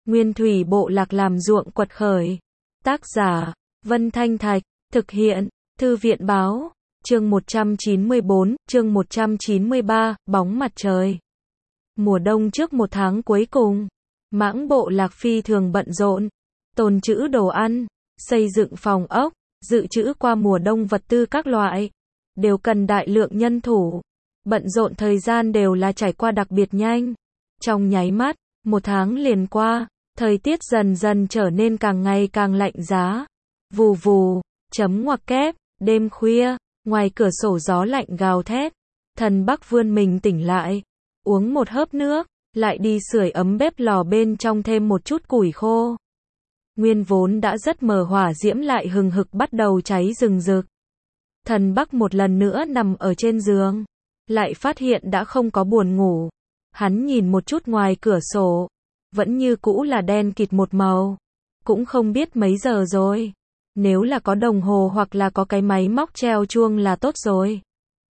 Nguyên thủy bộ lạc làm ruộng quật khởi. Tác giả, Vân Thanh Thạch, thực hiện, Thư viện báo, chương 194, chương 193, bóng mặt trời. Mùa đông trước một tháng cuối cùng, Mãng bộ lạc phi thường bận rộn, tồn trữ đồ ăn, xây dựng phòng ốc, dự trữ qua mùa đông vật tư các loại, đều cần đại lượng nhân thủ. Bận rộn thời gian đều là trải qua đặc biệt nhanh. Trong nháy mắt, một tháng liền qua, thời tiết dần dần trở nên càng ngày càng lạnh giá. Vù vù, chấm ngoặc kép, đêm khuya, ngoài cửa sổ gió lạnh gào thét. Thần Bắc vươn mình tỉnh lại, uống một hớp nước, lại đi sưởi ấm bếp lò bên trong thêm một chút củi khô. Nguyên vốn đã rất mờ hỏa diễm lại hừng hực bắt đầu cháy rừng rực. Thần Bắc một lần nữa nằm ở trên giường, lại phát hiện đã không có buồn ngủ. Hắn nhìn một chút ngoài cửa sổ, vẫn như cũ là đen kịt một màu. Cũng không biết mấy giờ rồi. Nếu là có đồng hồ hoặc là có cái máy móc treo chuông là tốt rồi.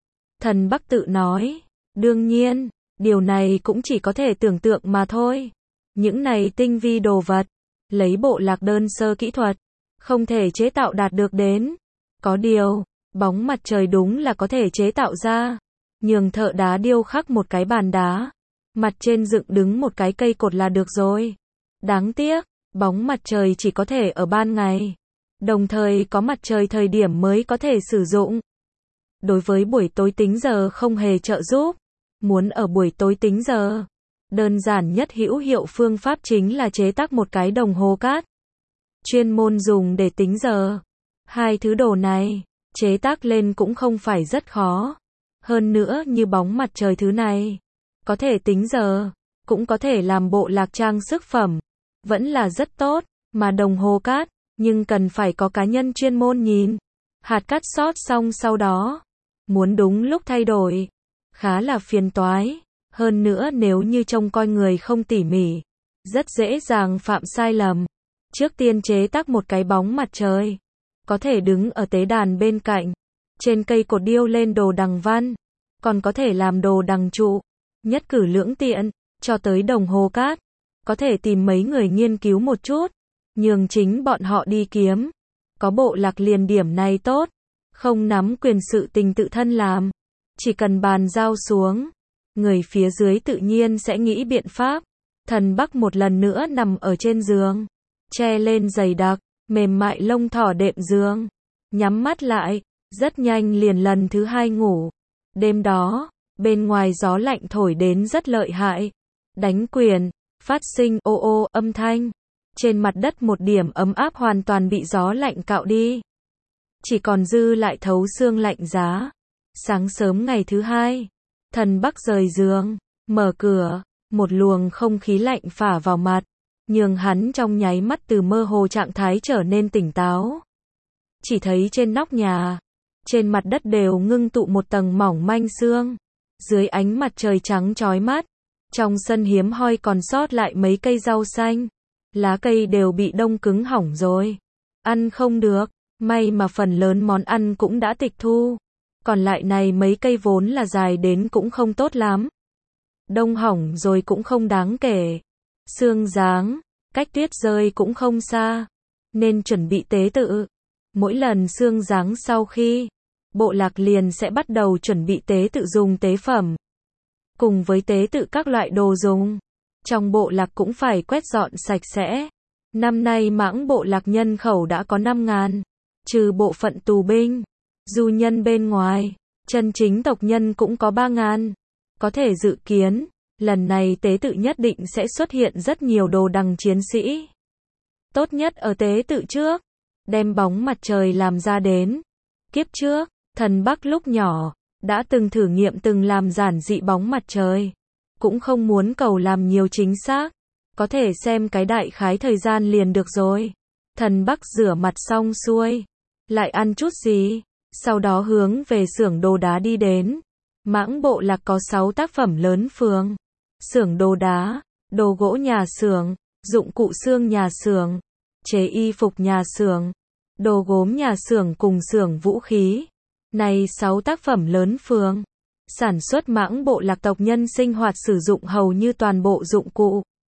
Thần Bắc tự nói, đương nhiên, điều này cũng chỉ có thể tưởng tượng mà thôi. Những này tinh vi đồ vật, lấy bộ lạc đơn sơ kỹ thuật, không thể chế tạo đạt được đến. Có điều, bóng mặt trời đúng là có thể chế tạo ra. Nhường thợ đá điêu khắc một cái bàn đá, mặt trên dựng đứng một cái cây cột là được rồi. Đáng tiếc, bóng mặt trời chỉ có thể ở ban ngày, đồng thời có mặt trời thời điểm mới có thể sử dụng. Đối với buổi tối tính giờ không hề trợ giúp. Muốn ở buổi tối tính giờ, đơn giản nhất hữu hiệu phương pháp chính là chế tác một cái đồng hồ cát, chuyên môn dùng để tính giờ. Hai thứ đồ này, chế tác lên cũng không phải rất khó. Hơn nữa như bóng mặt trời thứ này, có thể tính giờ, cũng có thể làm bộ lạc trang sức phẩm, vẫn là rất tốt. Mà đồng hồ cát, nhưng cần phải có cá nhân chuyên môn nhìn. Hạt cát sót xong sau đó, muốn đúng lúc thay đổi, khá là phiền toái. Hơn nữa nếu như trông coi người không tỉ mỉ, rất dễ dàng phạm sai lầm. Trước tiên chế tác một cái bóng mặt trời, có thể đứng ở tế đàn bên cạnh, trên cây cột điêu lên đồ đằng văn, còn có thể làm đồ đằng trụ, nhất cử lưỡng tiện. Cho tới đồng hồ cát, có thể tìm mấy người nghiên cứu một chút, nhường chính bọn họ đi kiếm. Có bộ lạc liền điểm này tốt, không nắm quyền sự tình tự thân làm, chỉ cần bàn giao xuống, người phía dưới tự nhiên sẽ nghĩ biện pháp. Thần Bắc một lần nữa nằm ở trên giường, che lên dày đặc, mềm mại lông thỏ đệm giường, nhắm mắt lại, rất nhanh liền lần thứ hai ngủ. Đêm đó, bên ngoài gió lạnh thổi đến rất lợi hại, đánh quyền, phát sinh ô ô âm thanh. Trên mặt đất một điểm ấm áp hoàn toàn bị gió lạnh cạo đi, chỉ còn dư lại thấu xương lạnh giá. Sáng sớm ngày thứ hai, Thần Bắc rời giường, mở cửa, một luồng không khí lạnh phả vào mặt, nhường hắn trong nháy mắt từ mơ hồ trạng thái trở nên tỉnh táo. Chỉ thấy trên nóc nhà, trên mặt đất đều ngưng tụ một tầng mỏng manh sương, dưới ánh mặt trời trắng chói mắt. Trong sân hiếm hoi còn sót lại mấy cây rau xanh, lá cây đều bị đông cứng hỏng rồi, ăn không được. May mà phần lớn món ăn cũng đã tịch thu, còn lại này mấy cây vốn là dài đến cũng không tốt lắm, đông hỏng rồi cũng không đáng kể. Sương giáng, cách tuyết rơi cũng không xa, nên chuẩn bị tế tự. Mỗi lần sương giáng sau khi, bộ lạc liền sẽ bắt đầu chuẩn bị tế tự dùng tế phẩm. Cùng với tế tự các loại đồ dùng, trong bộ lạc cũng phải quét dọn sạch sẽ. Năm nay Mãng bộ lạc nhân khẩu đã có 5.000, trừ bộ phận tù binh, du nhân bên ngoài, chân chính tộc nhân cũng có 3.000. Có thể dự kiến, lần này tế tự nhất định sẽ xuất hiện rất nhiều đồ đằng chiến sĩ. Tốt nhất ở tế tự trước, đem bóng mặt trời làm ra đến. Kiếp trước, Thần Bắc lúc nhỏ, đã từng thử nghiệm từng làm giản dị bóng mặt trời. Cũng không muốn cầu làm nhiều chính xác, có thể xem cái đại khái thời gian liền được rồi. Thần Bắc rửa mặt xong xuôi, lại ăn chút gì, sau đó hướng về xưởng đồ đá đi đến. Mãng bộ lạc có 6 tác phẩm lớn phường: xưởng đồ đá, đồ gỗ nhà xưởng, dụng cụ xương nhà xưởng, chế y phục nhà xưởng, đồ gốm nhà xưởng cùng xưởng vũ khí. Này 6 tác phẩm lớn phường, sản xuất Mãng bộ lạc tộc nhân sinh hoạt sử dụng hầu như toàn bộ dụng cụ.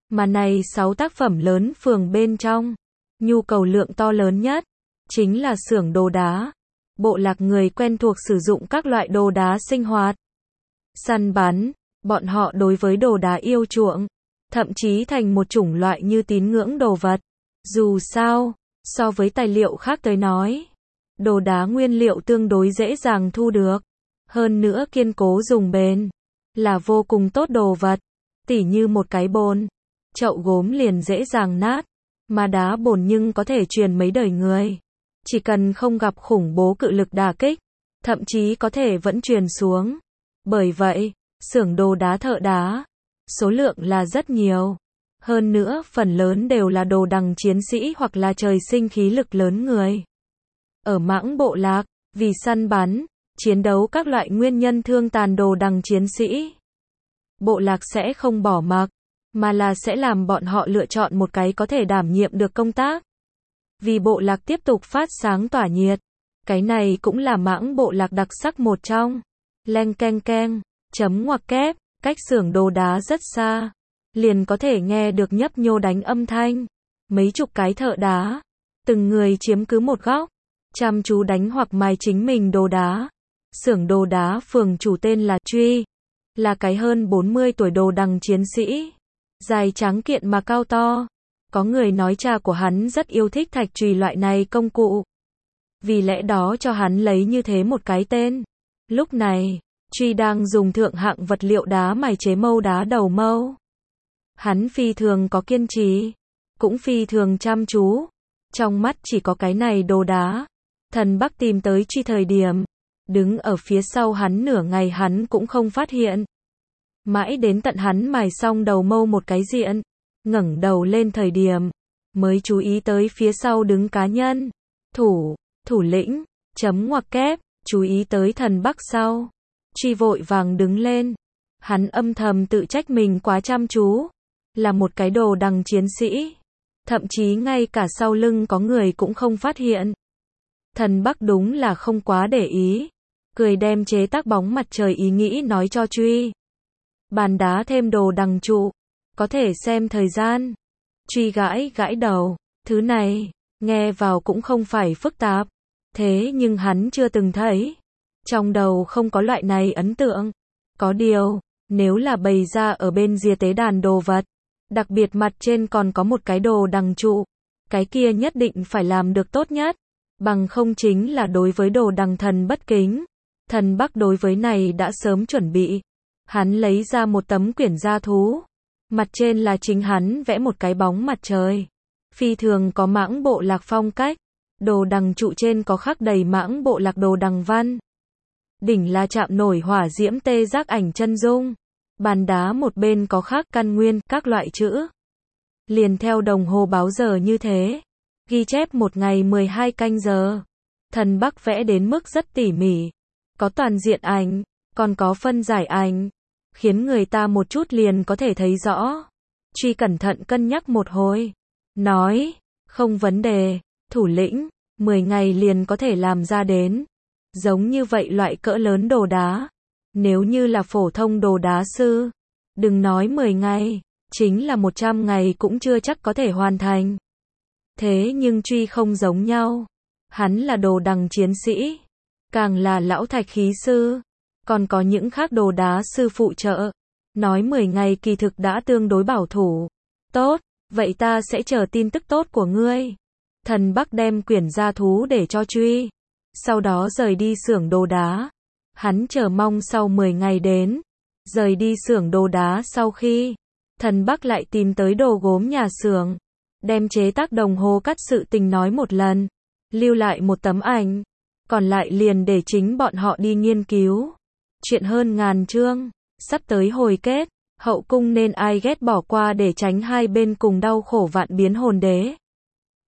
Mà này 6 tác phẩm lớn phường bên trong, nhu cầu lượng to lớn nhất chính là xưởng đồ đá. Bộ lạc người quen thuộc sử dụng các loại đồ đá sinh hoạt, săn bắn, bọn họ đối với đồ đá yêu chuộng, thậm chí thành một chủng loại như tín ngưỡng đồ vật. Dù sao, so với tài liệu khác tới nói, đồ đá nguyên liệu tương đối dễ dàng thu được, hơn nữa kiên cố dùng bền, là vô cùng tốt đồ vật. Tỉ như một cái bồn, chậu gốm liền dễ dàng nát, mà đá bồn nhưng có thể truyền mấy đời người. Chỉ cần không gặp khủng bố cự lực đả kích, thậm chí có thể vẫn truyền xuống. Bởi vậy, xưởng đồ đá thợ đá, số lượng là rất nhiều. Hơn nữa, phần lớn đều là đồ đằng chiến sĩ hoặc là trời sinh khí lực lớn người. Ở Mãng bộ lạc, vì săn bắn, chiến đấu các loại nguyên nhân thương tàn đồ đằng chiến sĩ, bộ lạc sẽ không bỏ mặc, mà là sẽ làm bọn họ lựa chọn một cái có thể đảm nhiệm được công tác. Vì bộ lạc tiếp tục phát sáng tỏa nhiệt. Cái này cũng là Mãng bộ lạc đặc sắc một trong. Leng keng keng, chấm ngoặc kép, cách xưởng đồ đá rất xa, liền có thể nghe được nhấp nhô đánh âm thanh. Mấy chục cái thợ đá, từng người chiếm cứ một góc, chăm chú đánh hoặc mài chính mình đồ đá. Xưởng đồ đá phường chủ tên là Truy, là cái hơn 40 tuổi đồ đằng chiến sĩ, dài trắng kiện mà cao to. Có người nói cha của hắn rất yêu thích thạch chùy loại này công cụ, vì lẽ đó cho hắn lấy như thế một cái tên. Lúc này, Truy đang dùng thượng hạng vật liệu đá mài chế mâu đá đầu mâu. Hắn phi thường có kiên trì, cũng phi thường chăm chú. Trong mắt chỉ có cái này đồ đá. Thần Bắc tìm tới Truy thời điểm, đứng ở phía sau hắn nửa ngày hắn cũng không phát hiện. Mãi đến tận hắn mài xong đầu mâu một cái diện, ngẩng đầu lên thời điểm, mới chú ý tới phía sau đứng cá nhân. Thủ lĩnh, chấm ngoặc kép, chú ý tới Thần Bắc sau. Truy vội vàng đứng lên. Hắn âm thầm tự trách mình quá chăm chú. Là một cái đồ đằng chiến sĩ. Thậm chí ngay cả sau lưng có người cũng không phát hiện. Thần Bắc đúng là không quá để ý. Cười đem chế tác bóng mặt trời ý nghĩ nói cho Truy. Bàn đá thêm đồ đằng trụ. Có thể xem thời gian. Truy gãi đầu. Thứ này, nghe vào cũng không phải phức tạp. Thế nhưng hắn chưa từng thấy. Trong đầu không có loại này ấn tượng. Có điều, nếu là bày ra ở bên rìa tế đàn đồ vật, đặc biệt mặt trên còn có một cái đồ đằng trụ, cái kia nhất định phải làm được tốt nhất. Bằng không chính là đối với đồ đằng thần bất kính. Thần Bắc đối với này đã sớm chuẩn bị. Hắn lấy ra một tấm quyển gia thú. Mặt trên là chính hắn vẽ một cái bóng mặt trời. Phi thường có Mãng bộ lạc phong cách. Đồ đằng trụ trên có khắc đầy Mãng bộ lạc đồ đằng văn. Đỉnh là chạm nổi hỏa diễm tê giác ảnh chân dung. Bàn đá một bên có khắc căn nguyên, các loại chữ. Liền theo đồng hồ báo giờ như thế. Ghi chép một ngày 12 canh giờ. Thần Bắc vẽ đến mức rất tỉ mỉ. Có toàn diện ảnh, còn có phân giải ảnh. Khiến người ta một chút liền có thể thấy rõ. Truy cẩn thận cân nhắc một hồi. Nói, không vấn đề, thủ lĩnh, 10 ngày liền có thể làm ra đến. Giống như vậy loại cỡ lớn đồ đá. Nếu như là phổ thông đồ đá sư, đừng nói 10 ngày, chính là 100 ngày cũng chưa chắc có thể hoàn thành. Thế nhưng Truy không giống nhau. Hắn là đồ đằng chiến sĩ, càng là lão thạch khí sư, còn có những khác đồ đá sư phụ trợ. Nói 10 ngày kỳ thực đã tương đối bảo thủ. Tốt, vậy ta sẽ chờ tin tức tốt của ngươi. Thần Bắc đem quyển gia thú để cho Truy, sau đó rời đi xưởng đồ đá. Hắn chờ mong sau 10 ngày đến. Rời đi xưởng đồ đá sau khi, Thần Bắc lại tìm tới đồ gốm nhà xưởng, đem chế tác đồng hồ cắt sự tình nói một lần, lưu lại một tấm ảnh, còn lại liền để chính bọn họ đi nghiên cứu. Chuyện hơn ngàn chương, sắp tới hồi kết, hậu cung nên ai ghét bỏ qua để tránh hai bên cùng đau khổ vạn biến hồn đế.